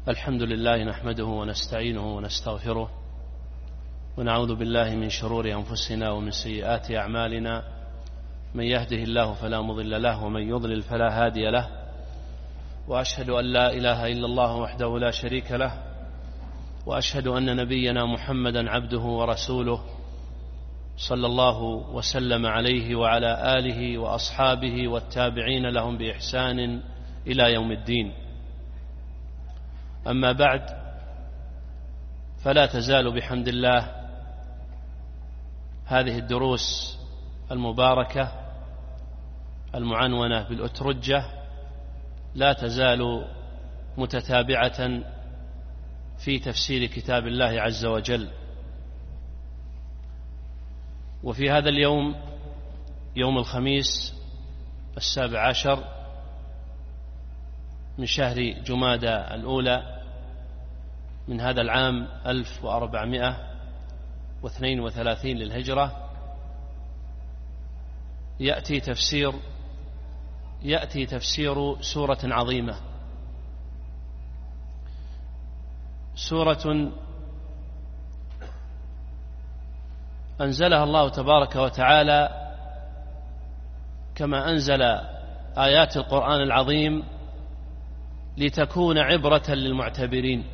الحمد لله نحمده ونستعينه ونستغفره ونعوذ بالله من شرور أنفسنا ومن سيئات أعمالنا، من يهده الله فلا مضل له ومن يضلل فلا هادي له، وأشهد أن لا إله إلا الله وحده لا شريك له، وأشهد أن نبينا محمدا عبده ورسوله صلى الله وسلم عليه وعلى آله وأصحابه والتابعين لهم بإحسان إلى يوم الدين. أما بعد، فلا تزال بحمد الله هذه الدروس المباركة المعنونة بالأترجة لا تزال متتابعة في تفسير كتاب الله عز وجل. وفي هذا اليوم، يوم الخميس 17 من شهر جمادى الأولى من هذا العام 1432 للهجرة، يأتي تفسير سورة عظيمة، سورة أنزلها الله تبارك وتعالى كما أنزل آيات القرآن العظيم لتكون عبرة للمعتبرين.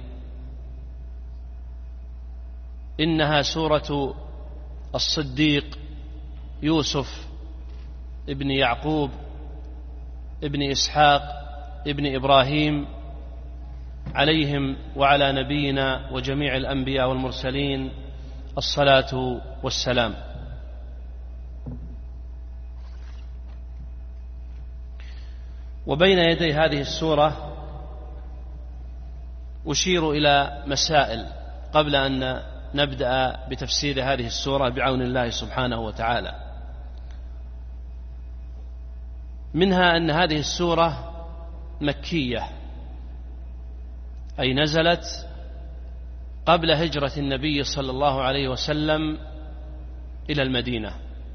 إنها سورة الصديق يوسف ابن يعقوب ابن إسحاق ابن إبراهيم عليهم وعلى نبينا وجميع الأنبياء والمرسلين الصلاة والسلام. وبين يدي هذه السورة أشير إلى مسائل قبل أن نبدأ بتفسير هذه السورة بعون الله سبحانه وتعالى. منها أن هذه السورة مكية، أي نزلت قبل هجرة النبي صلى الله عليه وسلم إلى المدينة.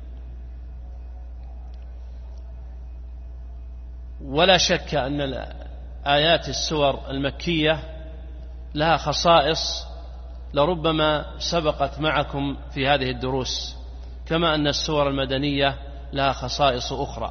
ولا شك أن آيات السور المكية لها خصائص لربما سبقت معكم في هذه الدروس، كما أن السور المدنية لها خصائص أخرى.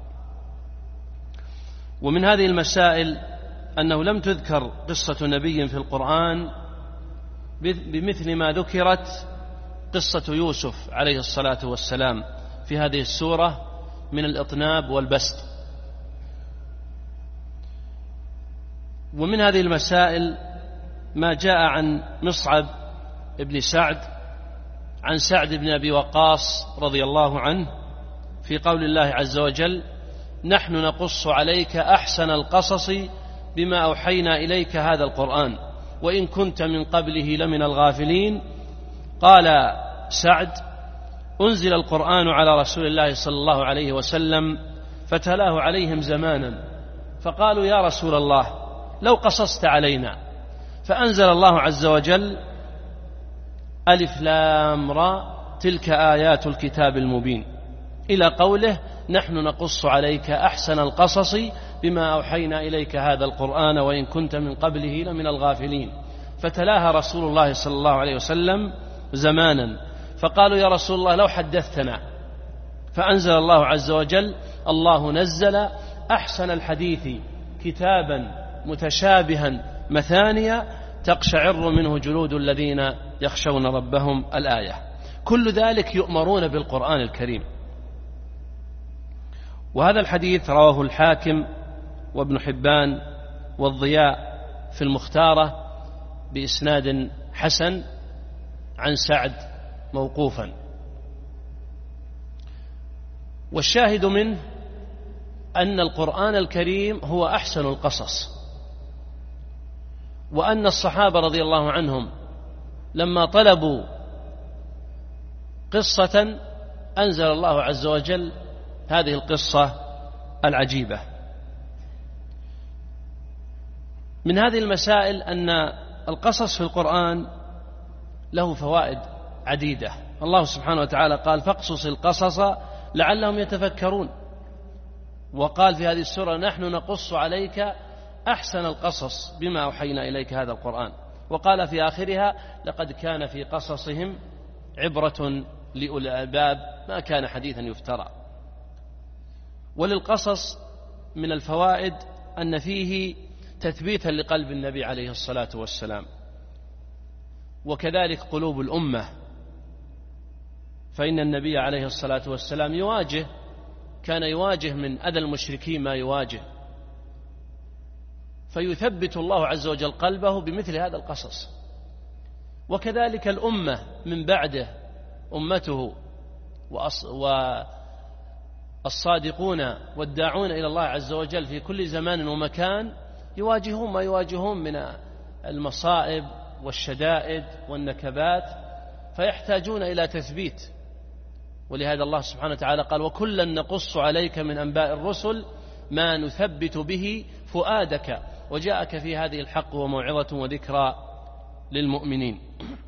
ومن هذه المسائل أنه لم تذكر قصة نبي في القرآن بمثل ما ذكرت قصة يوسف عليه الصلاة والسلام في هذه السورة من الإطناب والبسط. ومن هذه المسائل ما جاء عن مصعب ابن سعد عن سعد بن أبي وقاص رضي الله عنه في قول الله عز وجل: نحن نقص عليك أحسن القصص بما أوحينا إليك هذا القرآن وإن كنت من قبله لمن الغافلين. قال سعد: أنزل القرآن على رسول الله صلى الله عليه وسلم فتلاه عليهم زمانا، فقالوا: يا رسول الله لو قصصت علينا. فأنزل الله عز وجل: ألف لام را تلك آيات الكتاب المبين، إلى قوله: نحن نقص عليك أحسن القصص بما أوحينا إليك هذا القرآن وإن كنت من قبله لمن الغافلين. فتلاها رسول الله صلى الله عليه وسلم زمانا، فقالوا: يا رسول الله لو حدثتنا. فأنزل الله عز وجل: الله نزل أحسن الحديث كتابا متشابها مثانيا تقشعر منه جلود الذين يخشون ربهم، الآية. كل ذلك يؤمرون بالقرآن الكريم. وهذا الحديث رواه الحاكم وابن حبان والضياء في المختارة بإسناد حسن عن سعد موقوفا. والشاهد منه أن القرآن الكريم هو أحسن القصص، وأن الصحابة رضي الله عنهم لما طلبوا قصة أنزل الله عز وجل هذه القصة العجيبة. من هذه المسائل أن القصص في القرآن له فوائد عديدة. الله سبحانه وتعالى قال: فاقصص القصص لعلهم يتفكرون. وقال في هذه السورة: نحن نقص عليك أحسن القصص بما أوحينا إليك هذا القرآن. وقال في آخرها: لقد كان في قصصهم عبرة لأولي الألباب ما كان حديثا يفترى. وللقصص من الفوائد أن فيه تثبيتا لقلب النبي عليه الصلاة والسلام، وكذلك قلوب الأمة، فإن النبي عليه الصلاة والسلام كان يواجه من أذى المشركين ما يواجه، فيثبت الله عز وجل قلبه بمثل هذا القصص. وكذلك الأمة من بعده، أمته والصادقون والداعون إلى الله عز وجل في كل زمان ومكان يواجهون ما يواجهون من المصائب والشدائد والنكبات، فيحتاجون إلى تثبيت. ولهذا الله سبحانه وتعالى قال: وكلا نقص عليك من أنباء الرسل ما نثبت به فؤادك وجاءك في هذه الحق وموعظة وذكرى للمؤمنين.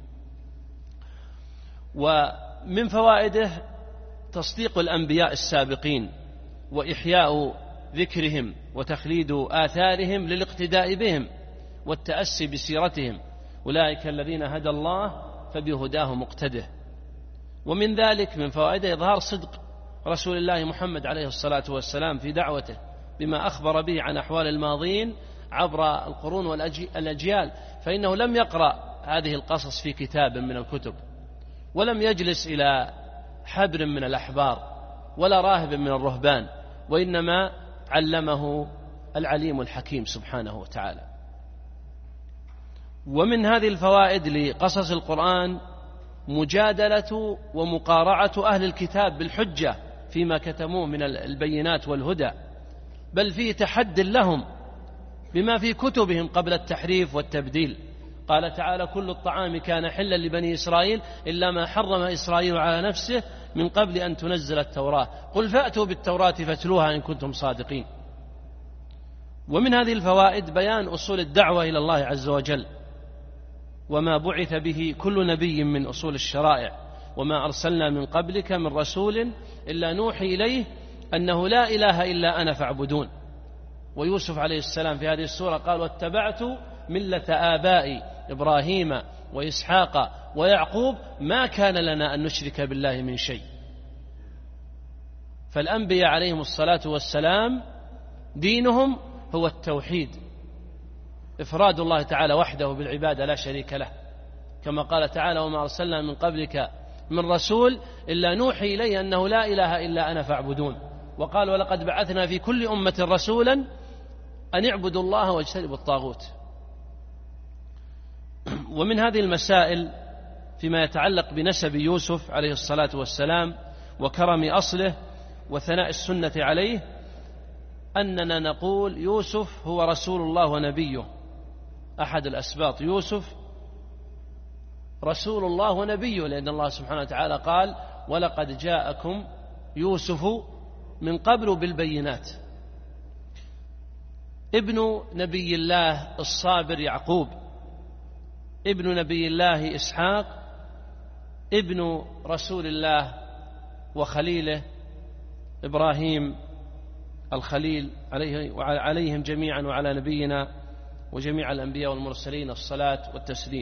ومن فوائده تصديق الأنبياء السابقين وإحياء ذكرهم وتخليد آثارهم للاقتداء بهم والتأسي بسيرتهم، أولئك الذين هدى الله فبهداه مقتده. ومن ذلك من فوائده إظهار صدق رسول الله محمد عليه الصلاة والسلام في دعوته بما أخبر به عن أحوال الماضين عبر القرون والأجيال، فإنه لم يقرأ هذه القصص في كتاب من الكتب، ولم يجلس إلى حبر من الأحبار ولا راهب من الرهبان، وإنما علمه العليم الحكيم سبحانه وتعالى. ومن هذه الفوائد لقصص القرآن مجادلة ومقارعة أهل الكتاب بالحجة فيما كتموه من البينات والهدى، بل فيه تحد لهم بما في كتبهم قبل التحريف والتبديل. قال تعالى: كل الطعام كان حلا لبني إسرائيل إلا ما حرم إسرائيل على نفسه من قبل أن تنزل التوراة قل فأتوا بالتوراة فاتلوها إن كنتم صادقين. ومن هذه الفوائد بيان أصول الدعوة إلى الله عز وجل وما بعث به كل نبي من أصول الشرائع، وما أرسلنا من قبلك من رسول إلا نوحي إليه أنه لا إله إلا أنا فاعبدون. ويوسف عليه السلام في هذه السورة قال: واتبعت ملة آبائي إبراهيم وإسحاق ويعقوب ما كان لنا أن نشرك بالله من شيء. فالأنبياء عليهم الصلاة والسلام دينهم هو التوحيد، إفراد الله تعالى وحده بالعبادة لا شريك له، كما قال تعالى: وما أرسلنا من قبلك من رسول إلا نوحي إليه أنه لا إله إلا أنا فاعبدون. وقال: ولقد بعثنا في كل أمة رسولا أن اعبدوا الله واجتنبوا الطاغوت. ومن هذه المسائل فيما يتعلق بنسب يوسف عليه الصلاة والسلام وكرم أصله وثناء السنة عليه أننا نقول يوسف هو رسول الله ونبيه، أحد الأسباط يوسف رسول الله ونبيه، لأن الله سبحانه وتعالى قال: ولقد جاءكم يوسف من قبل بالبينات. ابن نبي الله الصابر يعقوب، ابن نبي الله إسحاق، ابن رسول الله وخليله إبراهيم الخليل عليهم جميعا وعلى نبينا وجميع الأنبياء والمرسلين الصلاة والتسليم.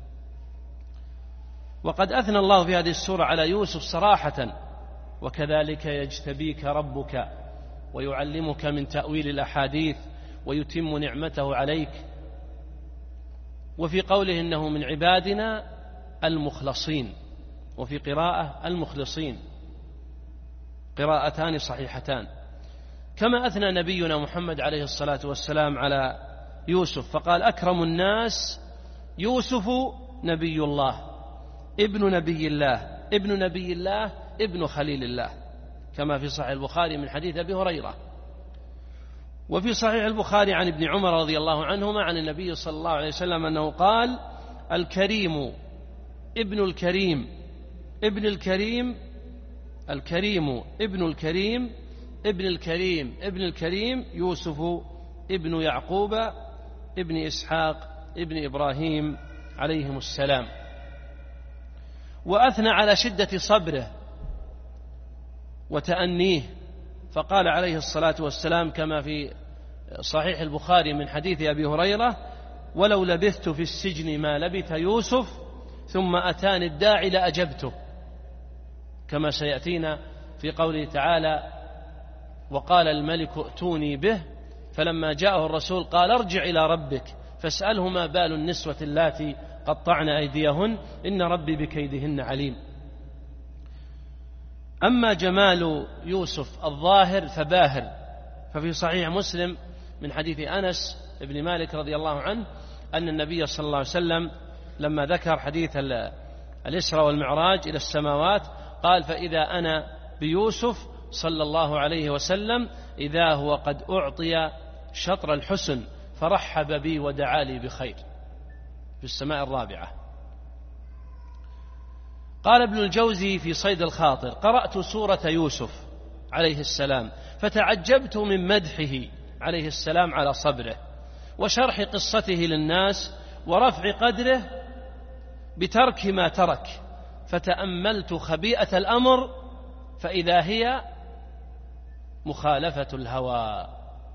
وقد أثنى الله في هذه السورة على يوسف صراحة: وكذلك يجتبيك ربك ويعلمك من تأويل الأحاديث ويتم نعمته عليك. وفي قوله إنه من عبادنا المخلصين، وفي قراءة المخلصين، قراءتان صحيحتان. كما أثنى نبينا محمد عليه الصلاة والسلام على يوسف فقال: أكرم الناس يوسف نبي الله ابن نبي الله ابن نبي الله ابن خليل الله، كما في صحيح البخاري من حديث أبي هريرة. وفي صحيح البخاري عن ابن عمر رضي الله عنهما عن النبي صلى الله عليه وسلم أنه قال: الكريم ابن الكريم ابن الكريم الكريم ابن الكريم ابن الكريم ابن الكريم يوسف ابن يعقوب ابن إسحاق ابن إبراهيم عليهم السلام. وأثنى على شدة صبره وتأنيه، فقال عليه الصلاة والسلام كما في صحيح البخاري من حديث أبي هريرة: ولو لبثت في السجن ما لبث يوسف ثم أتاني الداعي لأجبته، كما سيأتينا في قوله تعالى: وقال الملك ائتوني به، فلما جاءه الرسول قال: ارجع إلى ربك فاسأله ما بال النسوة اللاتي قطعن أيديهن إن ربي بكيدهن عليم. أما جمال يوسف الظاهر فباهر، ففي صحيح مسلم من حديث أنس بن مالك رضي الله عنه أن النبي صلى الله عليه وسلم لما ذكر حديث الإسراء والمعراج إلى السماوات قال: فإذا أنا بيوسف صلى الله عليه وسلم إذا هو قد أعطي شطر الحسن فرحب بي ودعا لي بخير في السماء الرابعة. قال ابن الجوزي في صيد الخاطر: قرأت سورة يوسف عليه السلام فتعجبت من مدحه عليه السلام على صبره وشرح قصته للناس ورفع قدره بترك ما ترك، فتأملت خبيئة الأمر فإذا هي مخالفة الهوى،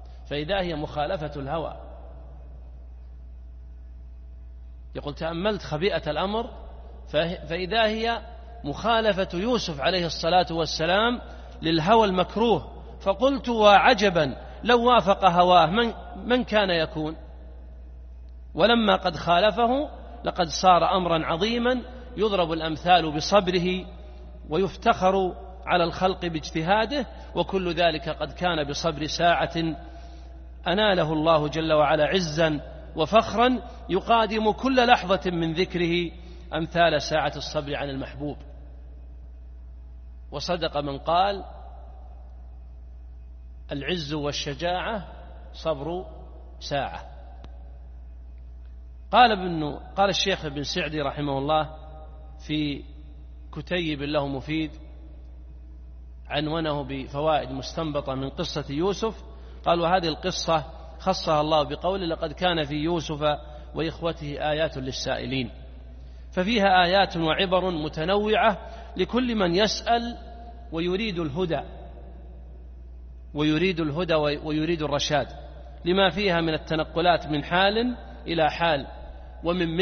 يقول: تأملت خبيئة الأمر فإذا هي مخالفة يوسف عليه الصلاة والسلام للهوى المكروه، فقلت: وعجبا لو وافق هواه من كان يكون؟ ولما قد خالفه لقد صار أمرا عظيما يضرب الأمثال بصبره ويفتخر على الخلق باجتهاده، وكل ذلك قد كان بصبر ساعة أناله الله جل وعلا عزا وفخرا يقادم كل لحظة من ذكره أمثال ساعة الصبر عن المحبوب. وصدق من قال: العز والشجاعة صبر ساعة. قال الشيخ ابن سعدي رحمه الله في كتيب له مفيد عنونه بفوائد مستنبطة من قصة يوسف، قال: وهذه القصة خصها الله بقوله: لقد كان في يوسف وإخوته آيات للسائلين، ففيها آيات وعبر متنوعة لكل من يسأل ويريد الهدى ويريد الرشاد، لما فيها من التنقلات من حال إلى حال، ومن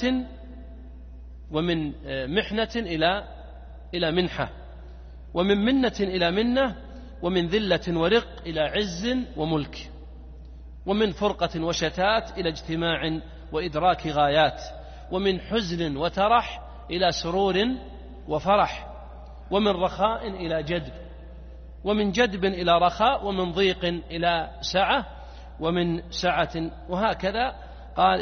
محنة إلى منحة، ومن منة إلى منة، ومن ذلة ورق إلى عز وملك، ومن فرقة وشتات إلى اجتماع وإدراك غايات، ومن حزن وترح إلى سرور وفرح، ومن رخاء إلى جدب، ومن جدب إلى رخاء، ومن ضيق إلى سعة، ومن سعة، وهكذا. قال: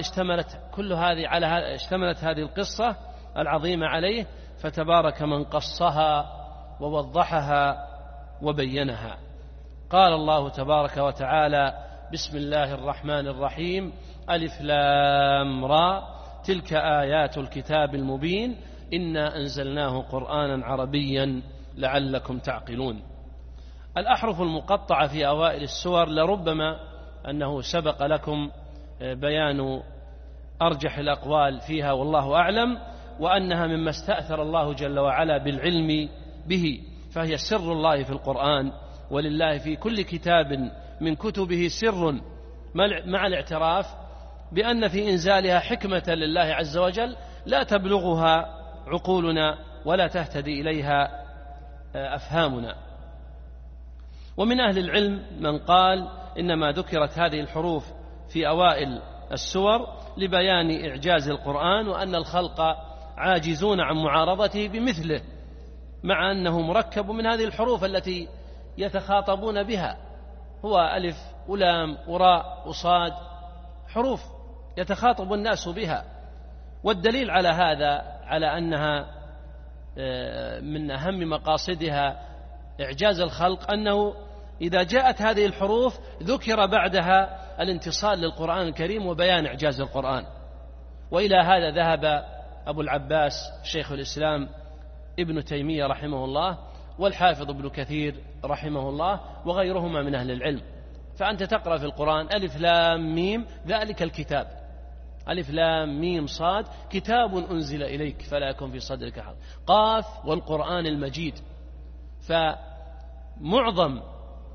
اشتملت هذه القصة العظيمة عليه، فتبارك من قصها ووضحها وبينها. قال الله تبارك وتعالى: بسم الله الرحمن الرحيم، ألف لام را، تلك آيات الكتاب المبين، إنا أنزلناه قرآنا عربيا لعلكم تعقلون. الأحرف المقطعة في أوائل السور لربما أنه سبق لكم بيان أرجح الأقوال فيها والله أعلم، وأنها مما استأثر الله جل وعلا بالعلم به، فهي سر الله في القرآن، ولله في كل كتاب من كتبه سر، مع الاعتراف بأن في إنزالها حكمة لله عز وجل لا تبلغها عقولنا ولا تهتدي إليها أفهامنا. ومن أهل العلم من قال إنما ذكرت هذه الحروف في أوائل السور لبيان إعجاز القرآن، وأن الخلق عاجزون عن معارضته بمثله، مع أنه مركب من هذه الحروف التي يتخاطبون بها، هو ألف ولام وراء وصاد، حروف يتخاطب الناس بها. والدليل على هذا، على أنها من أهم مقاصدها إعجاز الخلق، أنه إذا جاءت هذه الحروف ذكر بعدها الانتصال للقرآن الكريم وبيان إعجاز القرآن. وإلى هذا ذهب أبو العباس شيخ الإسلام ابن تيمية رحمه الله، والحافظ ابن كثير رحمه الله، وغيرهما من أهل العلم. فأنت تقرأ في القرآن ألف لام ميم ذلك الكتاب، ألف لام ميم صاد كتاب أنزل إليك فلا يكن في صدرك حرج، قاف والقرآن المجيد. فمعظم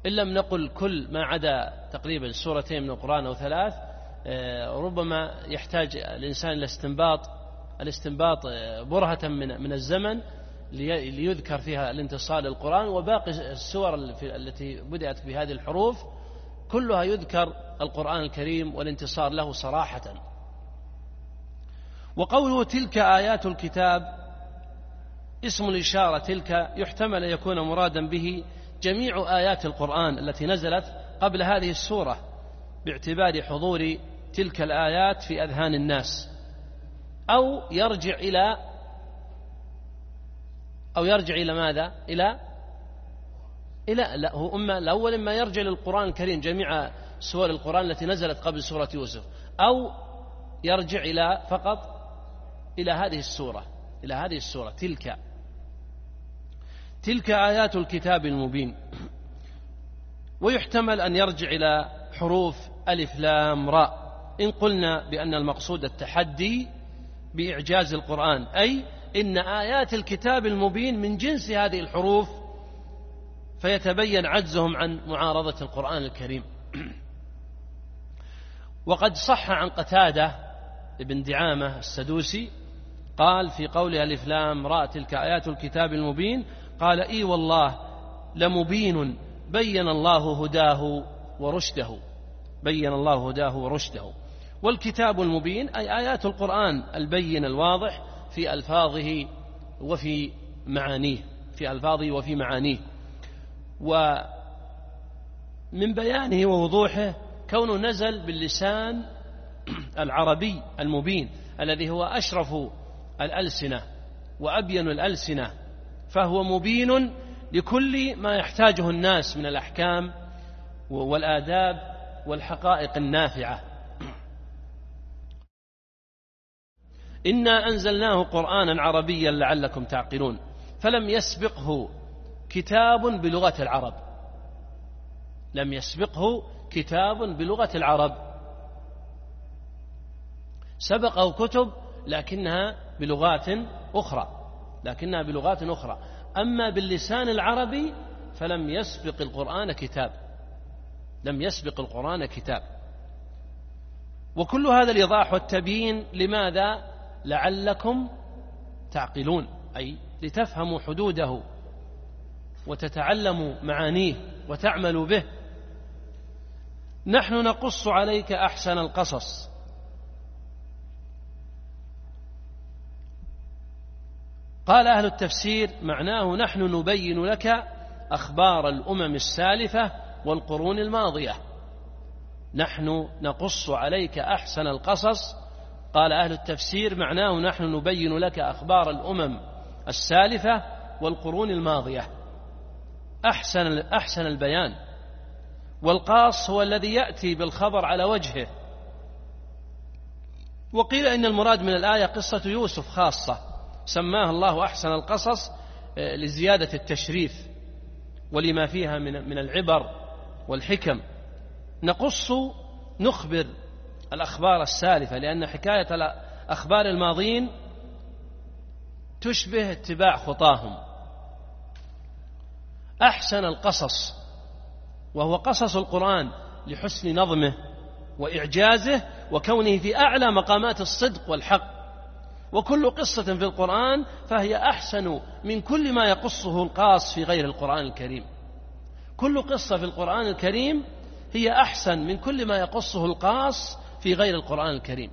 إن لم نقل كل ما عدا تقريبا سورتين من القرآن أو 3، ربما يحتاج الإنسان إلى الاستنباط برهة من الزمن ليذكر فيها الانتصار للقرآن. وباقي السور التي بدأت بهذه الحروف كلها يذكر القرآن الكريم والانتصار له صراحة. وقوله تلك آيات الكتاب اسم الإشارة تلك يحتمل أن يكون مرادا به جميع آيات القرآن التي نزلت قبل هذه السورة، باعتبار حضور تلك الآيات في أذهان الناس، أو يرجع إلى ماذا؟ لا هو الأول ما يرجع للقرآن الكريم جميع سور القرآن التي نزلت قبل سورة يوسف، أو يرجع فقط إلى هذه السورة تلك آيات الكتاب المبين. ويحتمل أن يرجع إلى حروف ألف لام راء إن قلنا بأن المقصود التحدي بإعجاز القرآن، أي إن آيات الكتاب المبين من جنس هذه الحروف، فيتبين عجزهم عن معارضة القرآن الكريم. وقد صح عن قتادة ابن دعامة السدوسي قال في قوله ألف لام راء تلك آيات الكتاب المبين، قال إي والله لمبين بين الله هداه ورشده. والكتاب المبين أي آيات القرآن البين الواضح في ألفاظه وفي معانيه. ومن بيانه ووضوحه كونه نزل باللسان العربي المبين الذي هو أشرف الألسنة وأبين الألسنة، فهو مبين لكل ما يحتاجه الناس من الأحكام والآداب والحقائق النافعة. إنا أنزلناه قرآنا عربيا لعلكم تعقلون، فلم يسبقه كتاب بلغة العرب، سبقه كتب لكنها بلغات أخرى، أما باللسان العربي فلم يسبق القرآن كتاب. وكل هذا الإيضاح والتبيين لماذا؟ لعلكم تعقلون، أي لتفهموا حدوده وتتعلموا معانيه وتعملوا به. نحن نقص عليك أحسن القصص. قال أهل التفسير معناه نحن نبين لك أخبار الأمم السالفة والقرون الماضية. نحن نقص عليك أحسن القصص، قال أهل التفسير معناه نحن نبين لك أخبار الأمم السالفة والقرون الماضية. أحسن البيان. والقاص هو الذي يأتي بالخبر على وجهه. وقيل إن المراد من الآية قصة يوسف خاصة، سماها الله أحسن القصص لزيادة التشريف ولما فيها من العبر والحكم. نخبر الأخبار السالفة، لأن حكاية أخبار الماضين تشبه اتباع خطاهم. أحسن القصص، وهو قصص القرآن لحسن نظمه وإعجازه وكونه في أعلى مقامات الصدق والحق. وكل قصة في القرآن فهي أحسن من كل ما يقصه القاص في غير القرآن الكريم. كل قصة في القرآن الكريم هي أحسن من كل ما يقصه القاص في غير القرآن الكريم.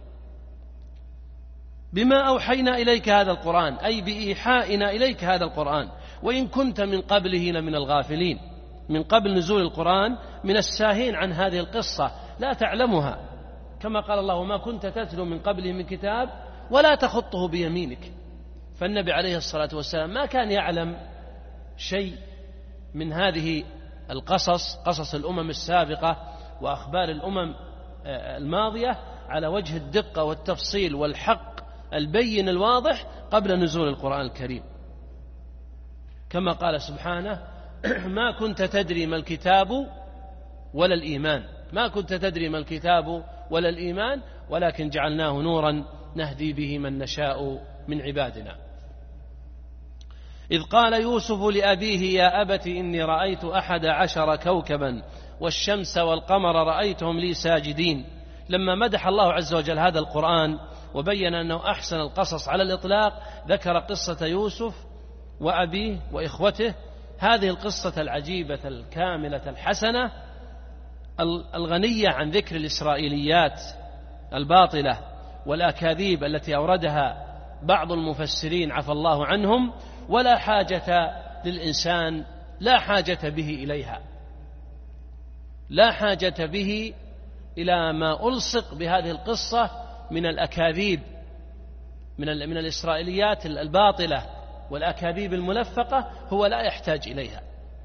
بما أوحينا إليك هذا القرآن، أي بإيحائنا إليك هذا القرآن، وإن كنت من قبله لمن الغافلين. من قبل نزول القرآن من الساهين عن هذه القصة لا تعلمها، كما قال الله ما كنت تتلو من قبله من كتاب ولا تخطه بيمينك. فالنبي عليه الصلاة والسلام ما كان يعلم شيء من هذه القصص، قصص الأمم السابقة وأخبار الأمم الماضية على وجه الدقة والتفصيل والحق البين الواضح قبل نزول القرآن الكريم. كما قال سبحانه ما كنت تدري ما الكتاب ولا الإيمان، ما كنت تدري ما الكتاب ولا الإيمان ولكن جعلناه نورا نهدي به من نشاء من عبادنا. إذ قال يوسف لأبيه يا أبت إني رأيت 11 كوكبا والشمس والقمر رأيتهم لي ساجدين. لما مدح الله عز وجل هذا القرآن وبين أنه أحسن القصص على الإطلاق ذكر قصة يوسف وأبيه وإخوته، هذه القصة العجيبة الكاملة الحسنة الغنية عن ذكر الإسرائيليات الباطلة والأكاذيب التي أوردها بعض المفسرين عفى الله عنهم، ولا حاجة للإنسان، لا حاجة به إليها، لا حاجة به إلى ما ألصق بهذه القصة من الأكاذيب من الإسرائيليات الباطلة والأكاذيب الملفقة، هو لا يحتاج إليها.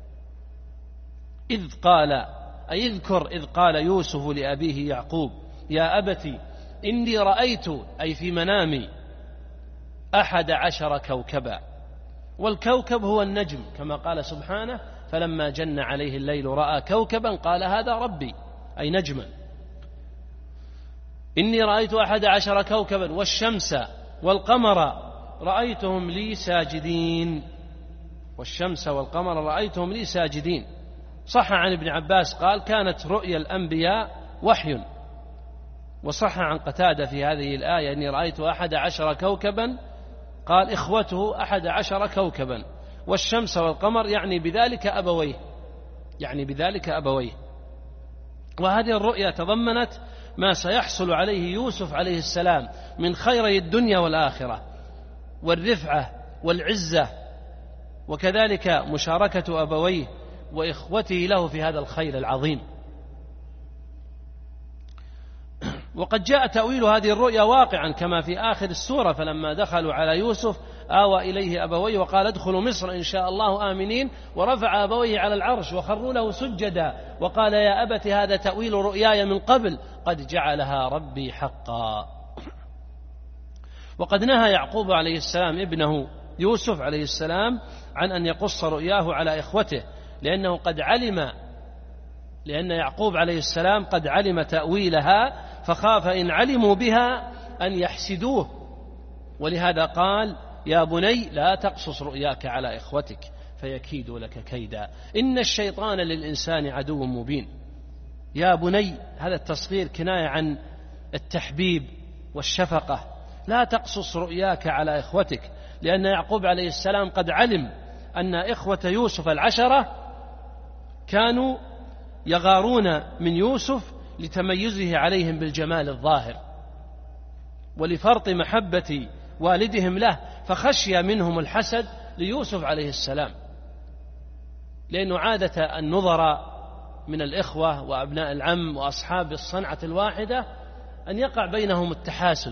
اذكر إذ قال يوسف لأبيه يعقوب يا أبت إني رأيت، أي في منامي، 11 كوكبا، والكوكب هو النجم كما قال سبحانه فلما جن عليه الليل رأى كوكبا قال هذا ربي، أي نجما. إني رأيت 11 كوكبا والشمس والقمر رأيتهم لي ساجدين، والشمس والقمر رأيتهم لي ساجدين. صح عن ابن عباس قال كانت رؤيا الأنبياء وحي، وصح عن قتادة في هذه الآية إني رأيت 11 كوكبا قال إخوته 11 كوكبا، والشمس والقمر يعني بذلك أبويه. وهذه الرؤيا تضمنت ما سيحصل عليه يوسف عليه السلام من خيري الدنيا والآخرة والرفعة والعزة، وكذلك مشاركة أبويه وإخوته له في هذا الخير العظيم. وقد جاء تأويل هذه الرؤيا واقعا كما في آخر السورة فلما دخلوا على يوسف آوى إليه أبويه وقال ادخلوا مصر إن شاء الله آمنين، ورفع أبويه على العرش وخروا له سجدا وقال يا أبت هذا تأويل رؤياي من قبل قد جعلها ربي حقا. وقد نهى يعقوب عليه السلام ابنه يوسف عليه السلام عن أن يقص رؤياه على إخوته، لأن يعقوب عليه السلام قد علم تأويلها فخاف إن علموا بها أن يحسدوه، ولهذا قال يا بني لا تقصص رؤياك على إخوتك فيكيدوا لك كيدا إن الشيطان للإنسان عدو مبين. يا بني هذا التصغير كناية عن التحبيب والشفقة، لا تقصص رؤياك على إخوتك، لأن يعقوب عليه السلام قد علم أن إخوة يوسف 10 كانوا يغارون من يوسف لتميزه عليهم بالجمال الظاهر ولفرط محبة والدهم له، فخشي منهم الحسد ليوسف عليه السلام، لأنه عادة النظراء من الإخوة وأبناء العم وأصحاب الصنعة الواحدة أن يقع بينهم التحاسد،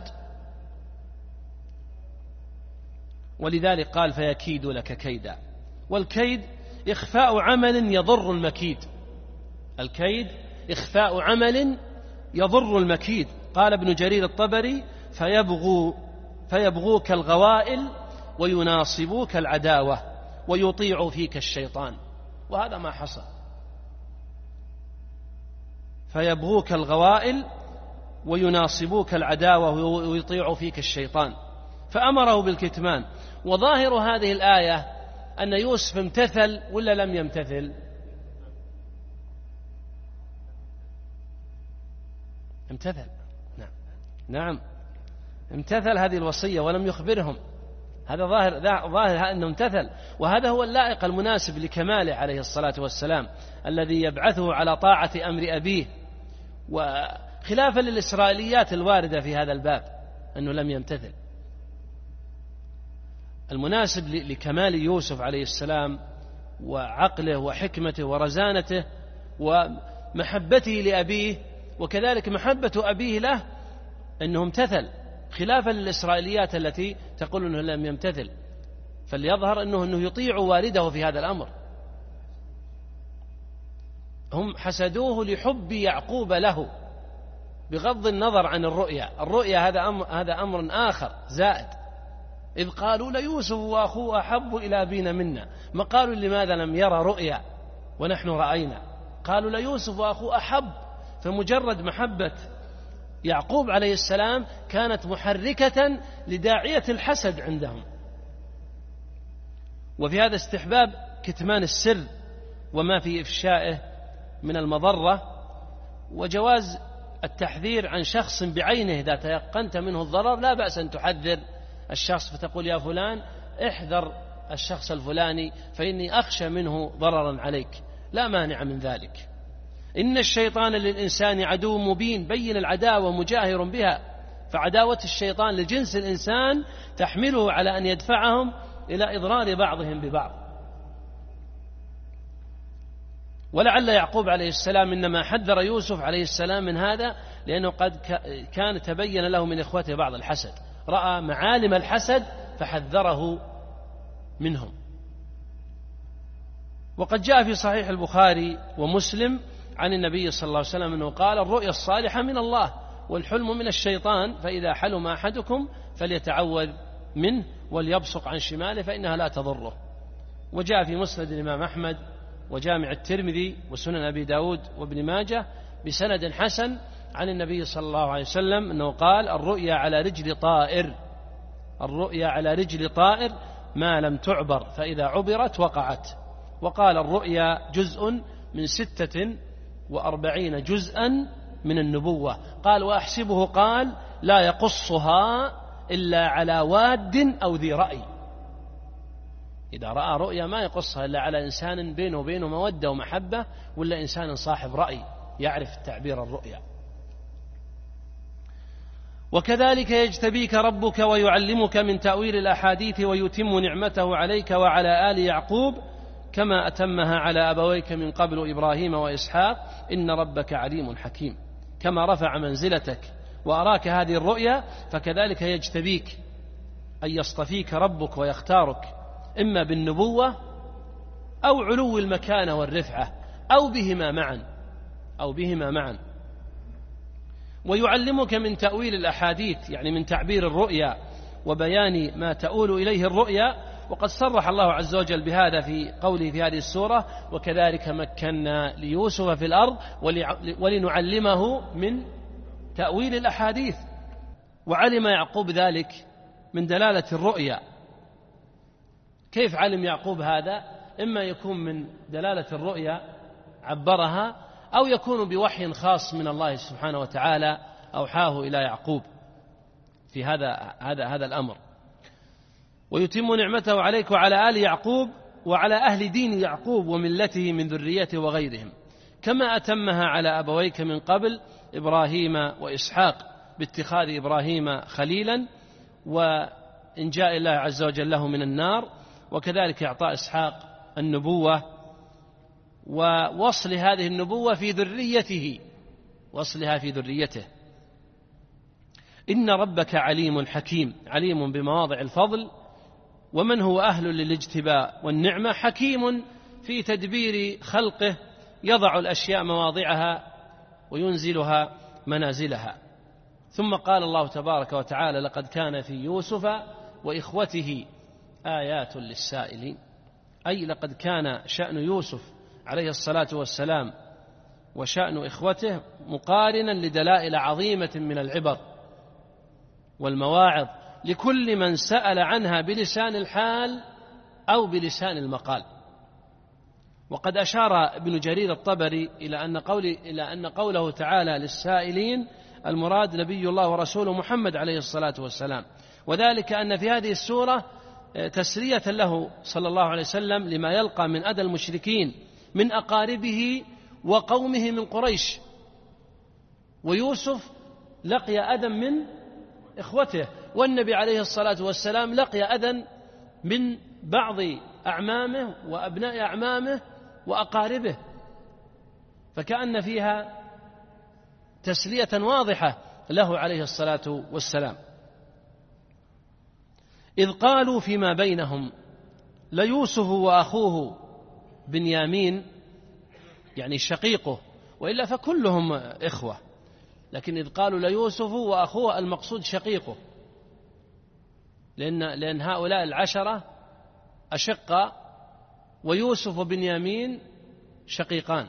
ولذلك قال فيكيد لك كيدا. والكيد إخفاء عمل يضر المكيد، الكيد إخفاء عمل يضر المكيد. قال ابن جرير الطبري فيبغوك الغوائل ويناصبوك العداوة ويطيع فيك الشيطان، وهذا ما حصل. فيبغوك الغوائل ويناصبوك العداوة ويطيع فيك الشيطان، فأمره بالكتمان. وظاهر هذه الآية أن يوسف امتثل ولا لم يمتثل؟ امتثل، نعم امتثل هذه الوصية ولم يخبرهم، هذا ظاهر أنه امتثل، وهذا هو اللائق المناسب لكماله عليه الصلاة والسلام الذي يبعثه على طاعة أمر أبيه، وخلافا للإسرائيليات الواردة في هذا الباب أنه لم يمتثل. المناسب لكمال يوسف عليه السلام وعقله وحكمته ورزانته ومحبته لأبيه وكذلك محبة أبيه له أنه امتثل، خلافا للإسرائيليات التي تقول أنه لم يمتثل. فليظهر أنه يطيع والده في هذا الأمر. هم حسدوه لحب يعقوب له بغض النظر عن الرؤيا هذا أمر آخر زائد. إذ قالوا ليوسف وأخوه أحب إلى أبينا منا، ما قالوا لماذا لم يرى رؤيا ونحن رأينا، قالوا ليوسف وأخوه أحب. فمجرد محبة يعقوب عليه السلام كانت محركة لداعية الحسد عندهم. وفي هذا استحباب كتمان السر وما في إفشائه من المضرة، وجواز التحذير عن شخص بعينه إذا تيقنت منه الضرر. لا بأس أن تحذر الشخص فتقول يا فلان احذر الشخص الفلاني فإني أخشى منه ضررا عليك، لا مانع من ذلك. إن الشيطان للإنسان عدو مبين، بين العداوة مجاهر بها، فعداوة الشيطان لجنس الإنسان تحمله على أن يدفعهم إلى إضرار بعضهم ببعض. ولعل يعقوب عليه السلام إنما حذر يوسف عليه السلام من هذا لأنه قد كان تبين له من إخوته بعض الحسد، رأى معالم الحسد فحذره منهم. وقد جاء في صحيح البخاري ومسلم عن النبي صلى الله عليه وسلم أنه قال: الرؤيا الصالحة من الله والحلم من الشيطان، فإذا حلم أحدكم فليتعوذ منه وليبصق عن شماله فإنها لا تضره. وجاء في مسند الإمام أحمد وجامع الترمذي وسنن أبي داود وابن ماجه بسند حسن عن النبي صلى الله عليه وسلم أنه قال: الرؤيا على رجل طائر، الرؤيا على رجل طائر ما لم تعبر، فإذا عبرت وقعت. وقال: الرؤيا جزء من 46 جزءا من النبوة. قال: وأحسبه قال: لا يقصها إلا على واد أو ذي رأي. إذا رأى رؤيا ما يقصها إلا على إنسان بينه وبينه مودة ومحبة، ولا إنسان صاحب رأي يعرف تعبير الرؤيا. وكذلك يجتبيك ربك ويعلمك من تأويل الأحاديث ويتم نعمته عليك وعلى آل يعقوب كما أتمها على أبويك من قبل إبراهيم وإسحاق، إن ربك عليم حكيم. كما رفع منزلتك وأراك هذه الرؤيا فكذلك يجتبيك، أن يصطفيك ربك ويختارك إما بالنبوة أو علو المكانة والرفعة أو بهما معا. ويعلمك من تأويل الأحاديث، يعني من تعبير الرؤيا وبيان ما تؤول إليه الرؤيا. وقد صرح الله عز وجل بهذا في قوله في هذه السورة: وكذلك مكنا ليوسف في الأرض ولنعلمه من تأويل الأحاديث. وعلم يعقوب ذلك من دلالة الرؤيا. كيف علم يعقوب هذا؟ إما يكون من دلالة الرؤيا عبرها، أو يكون بوحي خاص من الله سبحانه وتعالى أوحاه إلى يعقوب في هذا الأمر. ويتم نعمته عليك وعلى آل يعقوب وعلى أهل دين يعقوب وملته من ذريته وغيرهم، كما أتمها على أبويك من قبل إبراهيم وإسحاق، باتخاذ إبراهيم خليلا وإنجاء الله عز وجل له من النار، وكذلك إعطاء إسحاق النبوة ووصل هذه النبوة في ذريته، وصلها في ذريته. إن ربك عليم حكيم، عليم بمواضع الفضل ومن هو أهل للاجتباء والنعمة، حكيم في تدبير خلقه، يضع الأشياء مواضعها وينزلها منازلها. ثم قال الله تبارك وتعالى: لقد كان في يوسف وإخوته آيات للسائلين، أي لقد كان شأن يوسف عليه الصلاة والسلام وشأن إخوته مقارنا لدلائل عظيمة من العبر والمواعظ لكل من سأل عنها بلسان الحال أو بلسان المقال. وقد أشار ابن جرير الطبري إلى أن قوله تعالى للسائلين المراد نبي الله ورسوله محمد عليه الصلاة والسلام، وذلك أن في هذه السورة تسلية له صلى الله عليه وسلم لما يلقى من أذى المشركين من أقاربه وقومه من قريش. ويوسف لقي أذى من إخوته، والنبي عليه الصلاة والسلام لقي أذى من بعض أعمامه وأبناء أعمامه وأقاربه، فكأن فيها تسلية واضحة له عليه الصلاة والسلام. إذ قالوا فيما بينهم ليوسف وأخوه بنيامين، يعني شقيقه، وإلا فكلهم إخوة، لكن إذ قالوا ليوسف وأخوه المقصود شقيقه، لأن هؤلاء العشرة أشقة، ويوسف وبنيامين شقيقان.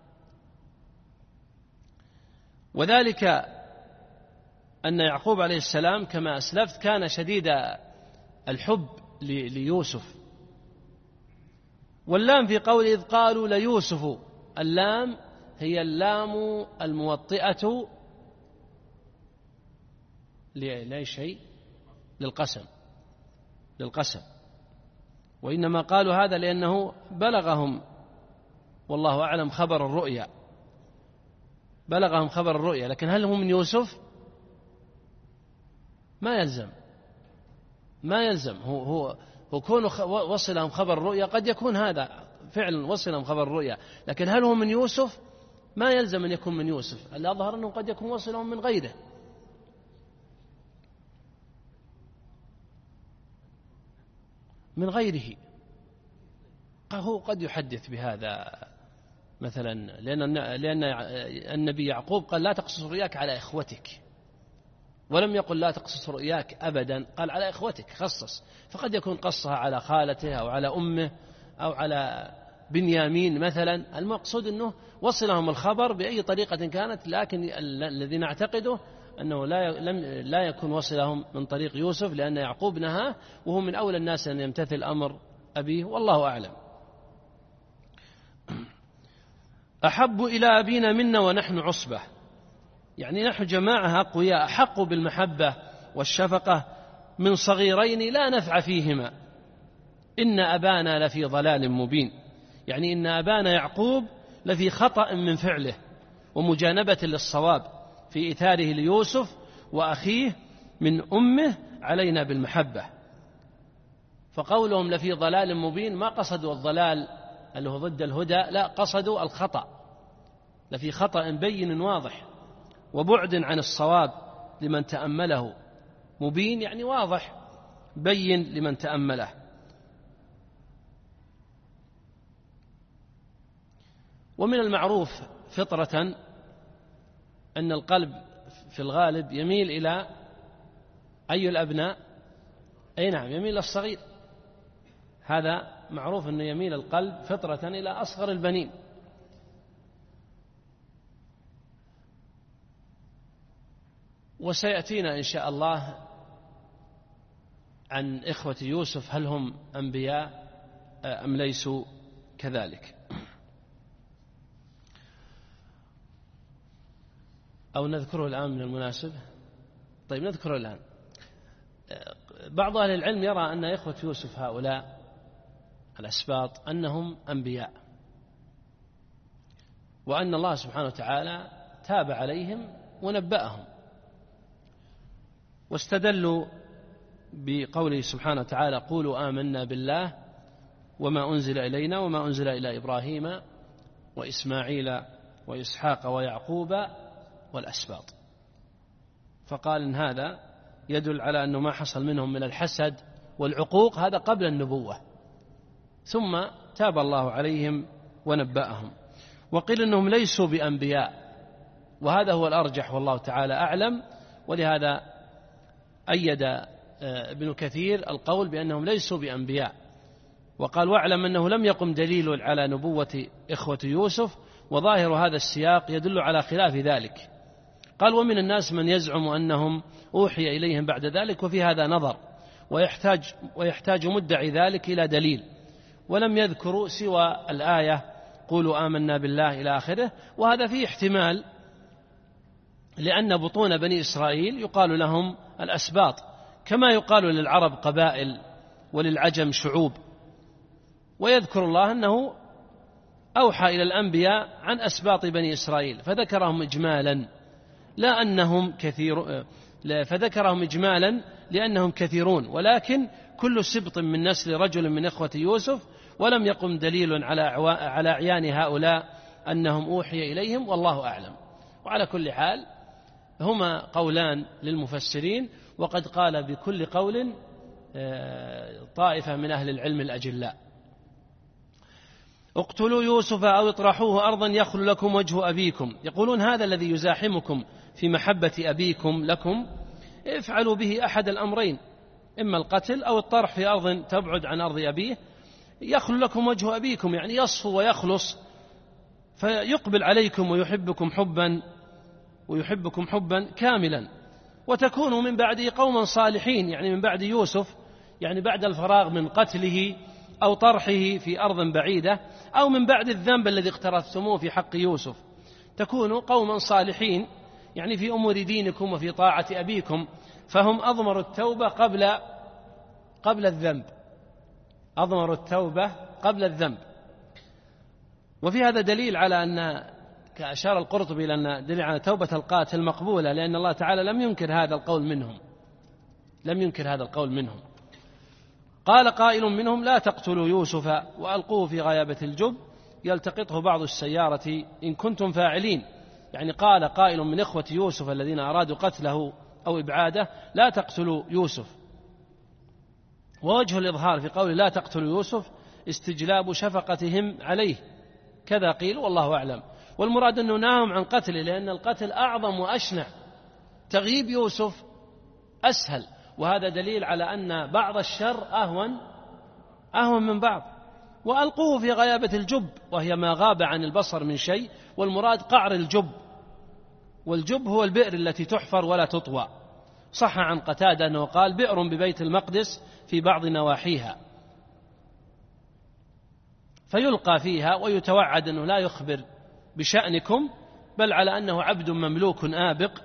وذلك أن يعقوب عليه السلام كما أسلفت كان شديد الحب ليوسف، واللام في قول إذ قالوا ليوسف، اللام هي اللام الموطئة لأي شيء، للقسم، وإنما قالوا هذا لأنه بلغهم والله أعلم خبر الرؤيا، لكن هل هم من يوسف؟ ما يلزم هو كون وصلهم خبر الرؤيا، قد يكون هذا فعلا وصلهم خبر الرؤيا، لكن هل هو من يوسف؟ ما يلزم أن يكون من يوسف، الأظهر أنه قد يكون وصلهم من غيره. هو قد يحدث بهذا مثلا، لأن النبي يعقوب قال لا تقصص رؤياك على إخوتك، ولم يقل لا تقصص رؤياك أبدا، قال على إخوتك، خصص، فقد يكون قصها على خالته أو على أمه أو على بنيامين مثلا. المقصود أنه وصلهم الخبر بأي طريقة كانت، لكن الذي نعتقده أنه لا يكون وصلهم من طريق يوسف، لأن يعقوب نهاه وهو من أولى الناس أن يمتثل أمر أبيه، والله أعلم. أحب إلى أبينا منا ونحن عصبة، يعني نحن جماعة أقوياء أحق بالمحبة والشفقة من صغيرين لا نفع فيهما، إن أبانا لفي ضلال مبين، يعني إن أبانا يعقوب لفي خطأ من فعله ومجانبة للصواب في إثاره ليوسف وأخيه من أمه علينا بالمحبة. فقولهم لفي ضلال مبين ما قصدوا الضلال اللي هو ضد الهدى، لا، قصدوا الخطأ، لفي خطأ بين واضح وبعد عن الصواب لمن تأمله، مبين يعني واضح بين لمن تأمله. ومن المعروف فطرة أن القلب في الغالب يميل إلى أي الأبناء، أي نعم، يميل إلى الصغير، هذا معروف أنه يميل القلب فطرة إلى أصغر البنين. وسيأتينا إن شاء الله عن إخوة يوسف هل هم أنبياء أم ليسوا كذلك، أو نذكره الآن من المناسب. طيب نذكره الآن. بعض أهل العلم يرى أن إخوة يوسف هؤلاء الأسباط أنهم أنبياء، وأن الله سبحانه وتعالى تاب عليهم ونبأهم، واستدلوا بقوله سبحانه وتعالى قولوا آمنا بالله وما أنزل إلينا وما أنزل إلى إبراهيم وإسماعيل وإسحاق ويعقوب والأسباط، فقال إن هذا يدل على أنه ما حصل منهم من الحسد والعقوق هذا قبل النبوة، ثم تاب الله عليهم ونبأهم. وقيل أنهم ليسوا بأنبياء، وهذا هو الأرجح والله تعالى أعلم، ولهذا أيد ابن كثير القول بأنهم ليسوا بأنبياء، وقال واعلم أنه لم يقم دليل على نبوة إخوة يوسف، وظاهر هذا السياق يدل على خلاف ذلك. قال ومن الناس من يزعم أنهم أوحي إليهم بعد ذلك، وفي هذا نظر، ويحتاج مدعي ذلك إلى دليل، ولم يذكروا سوى الآية قولوا آمنا بالله إلى آخره، وهذا فيه احتمال، لأن بطون بني إسرائيل يقال لهم الأسباط، كما يقال للعرب قبائل وللعجم شعوب، ويذكر الله أنه أوحى إلى الأنبياء عن أسباط بني إسرائيل فذكرهم إجمالا لأنهم كثيرون، ولكن كل سبط من نسل رجل من إخوة يوسف، ولم يقم دليل على أعيان هؤلاء أنهم أوحي إليهم، والله أعلم. وعلى كل حال هما قولان للمفسرين، وقد قال بكل قول طائفة من أهل العلم الأجلاء. اقتلوا يوسف أو اطرحوه أرضا يخل لكم وجه أبيكم، يقولون هذا الذي يزاحمكم في محبة أبيكم لكم افعلوا به أحد الأمرين، إما القتل أو الطرح في أرض تبعد عن أرض أبيه، يخل لكم وجه أبيكم يعني يصفو ويخلص، فيقبل عليكم ويحبكم حبا كاملا، وتكونوا من بعده قوما صالحين، يعني من بعد يوسف، يعني بعد الفراغ من قتله أو طرحه في أرض بعيدة، أو من بعد الذنب الذي اقترفتموه في حق يوسف، تكونوا قوما صالحين يعني في أمور دينكم وفي طاعة أبيكم. فهم أضمروا التوبة قبل الذنب، أضمروا التوبة قبل الذنب. وفي هذا دليل على أن، كأشار القرطبي، لأن دليل على توبة القاتل مقبولة، لأن الله تعالى لم ينكر هذا القول منهم. قال قائل منهم: لا تقتلوا يوسف وألقوه في غيابة الجب يلتقطه بعض السيارة إن كنتم فاعلين. يعني قال قائل من إخوة يوسف الذين أرادوا قتله أو إبعاده: لا تقتلوا يوسف. ووجه الإظهار في قوله لا تقتلوا يوسف استجلاب شفقتهم عليه، كذا قيل والله أعلم. والمراد أنه نهاهم عن قتله، لأن القتل أعظم وأشنع، تغييب يوسف أسهل، وهذا دليل على أن بعض الشر أهون من بعض. وألقوه في غيابة الجب، وهي ما غاب عن البصر من شيء، والمراد قعر الجب، والجب هو البئر التي تحفر ولا تطوى. صح عن قتادة أنه قال: بئر ببيت المقدس في بعض نواحيها، فيلقى فيها ويتوعد أنه لا يخبر بشأنكم، بل على أنه عبد مملوك آبق.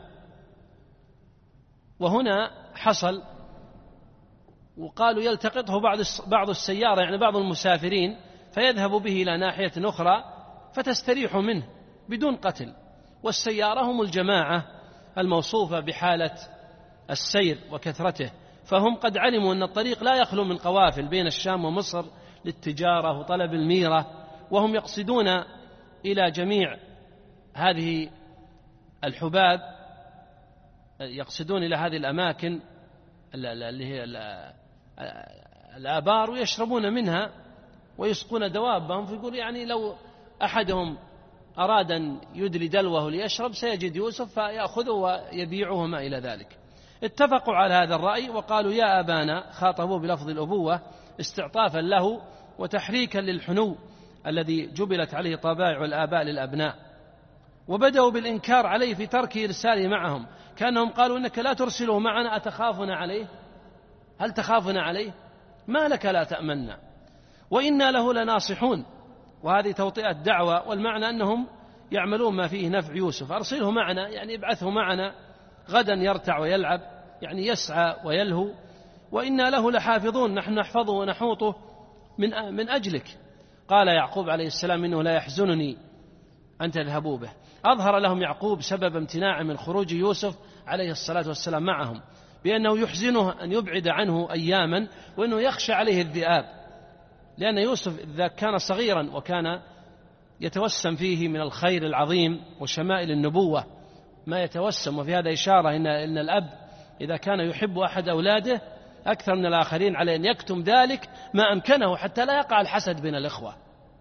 وهنا حصل، وقالوا يلتقطه بعض السيارة، يعني بعض المسافرين، فيذهب به إلى ناحية أخرى فتستريح منه بدون قتل. والسيارة هم الجماعة الموصوفة بحالة السير وكثرته، فهم قد علموا أن الطريق لا يخلو من قوافل بين الشام ومصر للتجارة وطلب الميرة، وهم يقصدون إلى جميع هذه الحباب، يقصدون إلى هذه الأماكن اللي هي الآبار، ويشربون منها ويسقون دوابهم. فيقول يعني لو أحدهم أراد أن يدلي دلوه ليشرب سيجد يوسف فيأخذه ويبيعه ما إلى ذلك. اتفقوا على هذا الرأي وقالوا: يا أبانا، خاطبوه بلفظ الأبوة استعطافا له وتحريكا للحنو الذي جبلت عليه طبائع الآباء للأبناء. وبدأوا بالإنكار عليه في ترك إرساله معهم، كأنهم قالوا: إنك لا ترسله معنا، أتخافنا عليه؟ هل تخافنا عليه؟ ما لك لا تأمنا، وإنا له لناصحون. وهذه توطئة دعوة، والمعنى أنهم يعملون ما فيه نفع يوسف. أرسله معنا يعني ابعثه معنا غدا يرتع ويلعب، يعني يسعى ويلهو. وإنا له لحافظون، نحن نحفظه ونحوطه من أجلك. قال يعقوب عليه السلام: إنه لا يحزنني أن تذهبوا به. أظهر لهم يعقوب سبب امتناع من خروج يوسف عليه الصلاة والسلام معهم، بأنه يحزنه أن يبعد عنه أياما، وأنه يخشى عليه الذئاب، لأن يوسف إذا كان صغيرا وكان يتوسم فيه من الخير العظيم وشمائل النبوة ما يتوسم. وفي هذا إشارة إن الأب إذا كان يحب أحد أولاده أكثر من الآخرين عليه أن يكتم ذلك ما أمكنه حتى لا يقع الحسد بين الإخوة،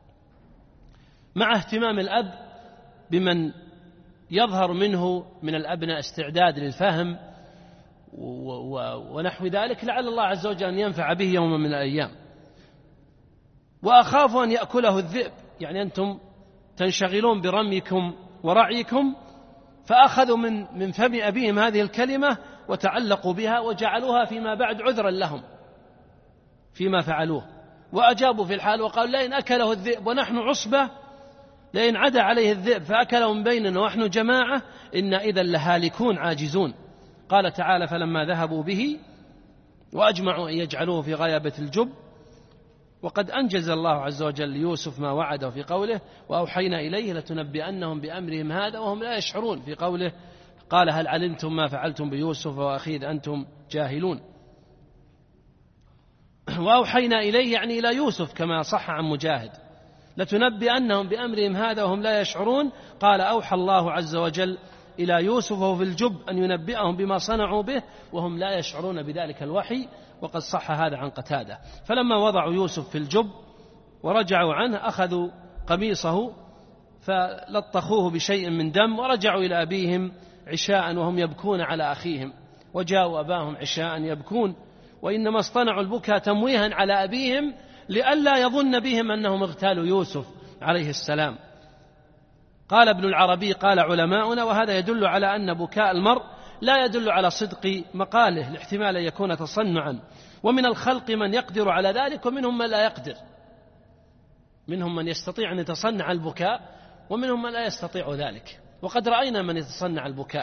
مع اهتمام الأب بمن يظهر منه من الأبناء استعداد للفهم ونحو ذلك، لعل الله عز وجل أن ينفع به يوما من الأيام. وأخاف أن يأكله الذئب، يعني أنتم تنشغلون برميكم ورعيكم، فأخذوا من فم أبيهم هذه الكلمة وتعلقوا بها وجعلوها فيما بعد عذرا لهم فيما فعلوه، وأجابوا في الحال وقالوا: لئن أكله الذئب ونحن عصبة، لئن عدا عليه الذئب فأكله من بيننا ونحن جماعة إن إذا لهالكون عاجزون. قال تعالى: فلما ذهبوا به وأجمعوا أن يجعلوه في غيابة الجب. وقد أنجز الله عز وجل ليوسف ما وعده في قوله: وأوحينا إليه لتنبئنهم بأمرهم هذا وهم لا يشعرون، في قوله: قال هل علمتم ما فعلتم بيوسف وأخيه أنتم جاهلون. وأوحينا إليه يعني إلى يوسف كما صح عن مجاهد، لتنبئنهم بأمرهم هذا وهم لا يشعرون. قال: أوحى الله عز وجل إلى يوسف وفي الجب أن ينبئهم بما صنعوا به وهم لا يشعرون بذلك الوحي. وقد صح هذا عن قتادة. فلما وضعوا يوسف في الجب ورجعوا عنه أخذوا قميصه فلطخوه بشيء من دم ورجعوا إلى أبيهم عشاء وهم يبكون على أخيهم، وجاءوا أباهم عشاء يبكون، وإنما اصطنعوا البكاء تمويها على أبيهم لئلا يظن بهم أنهم اغتالوا يوسف عليه السلام. قال ابن العربي: قال علماؤنا: وهذا يدل على أن بكاء المرء لا يدل على صدق مقاله لاحتمال أن يكون تصنعا. ومن الخلق من يقدر على ذلك ومنهم من لا يقدر، منهم من يستطيع أن يتصنع البكاء ومنهم من لا يستطيع ذلك، وقد رأينا من يتصنع البكاء.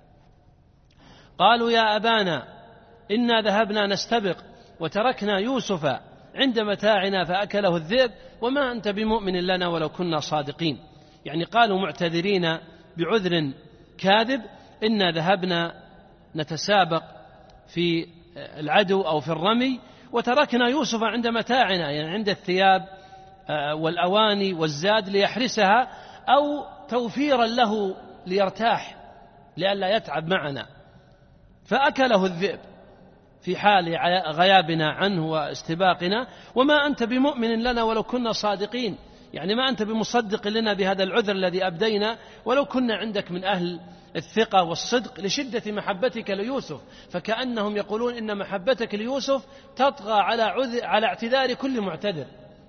قالوا يا أبانا إنا ذهبنا نستبق وتركنا يوسف عند متاعنا فأكله الذئب وما أنت بمؤمن لنا ولو كنا صادقين. يعني قالوا معتذرين بعذر كاذب: إنا ذهبنا نتسابق في العدو أو في الرمي وتركنا يوسف عند متاعنا، يعني عند الثياب والأواني والزاد ليحرسها، أو توفيرا له ليرتاح لئلا يتعب معنا، فأكله الذئب في حال غيابنا عنه واستباقنا وما أنت بمؤمن لنا ولو كنا صادقين. يعني ما أنت بمصدق لنا بهذا العذر الذي أبدينا ولو كنا عندك من أهل الثقة والصدق لشدة محبتك ليوسف. فكأنهم يقولون إن محبتك ليوسف تطغى على اعتذار كل معتذر،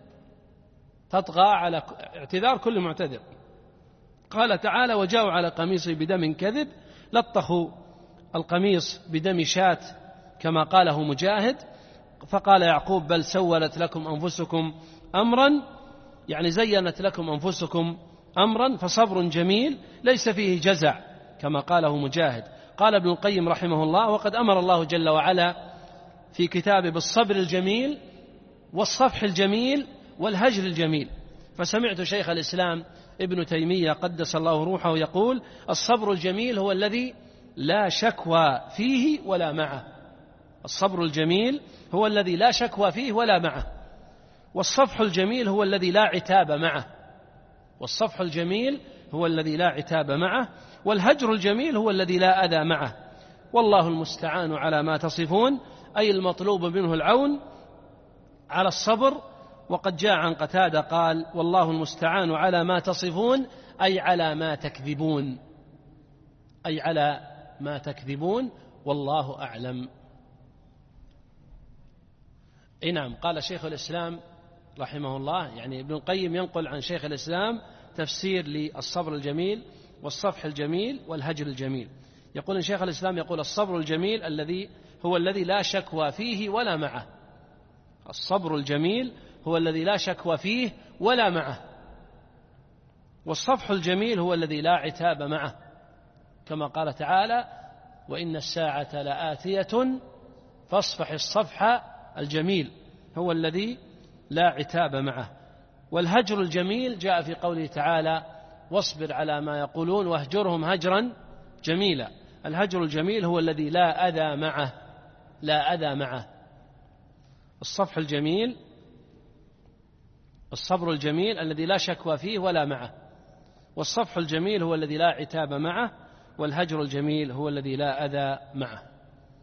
تطغى على اعتذار كل معتذر. قال تعالى: وجاءوا على قميصه بدم كذب، لطخوا القميص بدم شاة كما قاله مجاهد. فقال يعقوب: بل سولت لكم أنفسكم أمرا، يعني زينت لكم أنفسكم أمرا فصبر جميل ليس فيه جزع كما قاله مجاهد. قال ابن القيم رحمه الله: وقد أمر الله جل وعلا في كتابه بالصبر الجميل والصفح الجميل والهجر الجميل. فسمعت شيخ الإسلام ابن تيمية قدس الله روحه يقول: الصبر الجميل هو الذي لا شكوى فيه ولا معه. الصبر الجميل هو الذي لا شكوى فيه ولا معه. والصفح الجميل هو الذي لا عتاب معه. والصفح الجميل هو الذي لا عتاب معه. والهجر الجميل هو الذي لا أذى معه. والله المستعان على ما تصفون، أي المطلوب منه العون على الصبر. وقد جاء عن قتادة قال: والله المستعان على ما تصفون، أي على ما تكذبون، أي على ما تكذبون، والله أعلم. نعم. قال شيخ الإسلام رحمه الله، يعني ابن القيم ينقل عن شيخ الإسلام تفسير للصبر الجميل والصفح الجميل والهجر الجميل. يقول إن شيخ الإسلام يقول: الصبر الجميل الذي هو الذي لا شكوى فيه ولا معه. الصبر الجميل هو الذي لا شكوى فيه ولا معه. والصفح الجميل هو الذي لا عتاب معه، كما قال تعالى: وإن الساعة لآتية فاصفح الصفح الجميل، هو الذي لا عتاب معه. والهجر الجميل جاء في قوله تعالى: واصبر على ما يقولون واهجرهم هجرا جميلا. الهجر الجميل هو الذي لا أذى معه، لا أذى معه. الصفح الجميل، الصبر الجميل الذي لا شكوى فيه ولا معه. والصفح الجميل هو الذي لا عتاب معه. والهجر الجميل هو الذي لا أذى معه.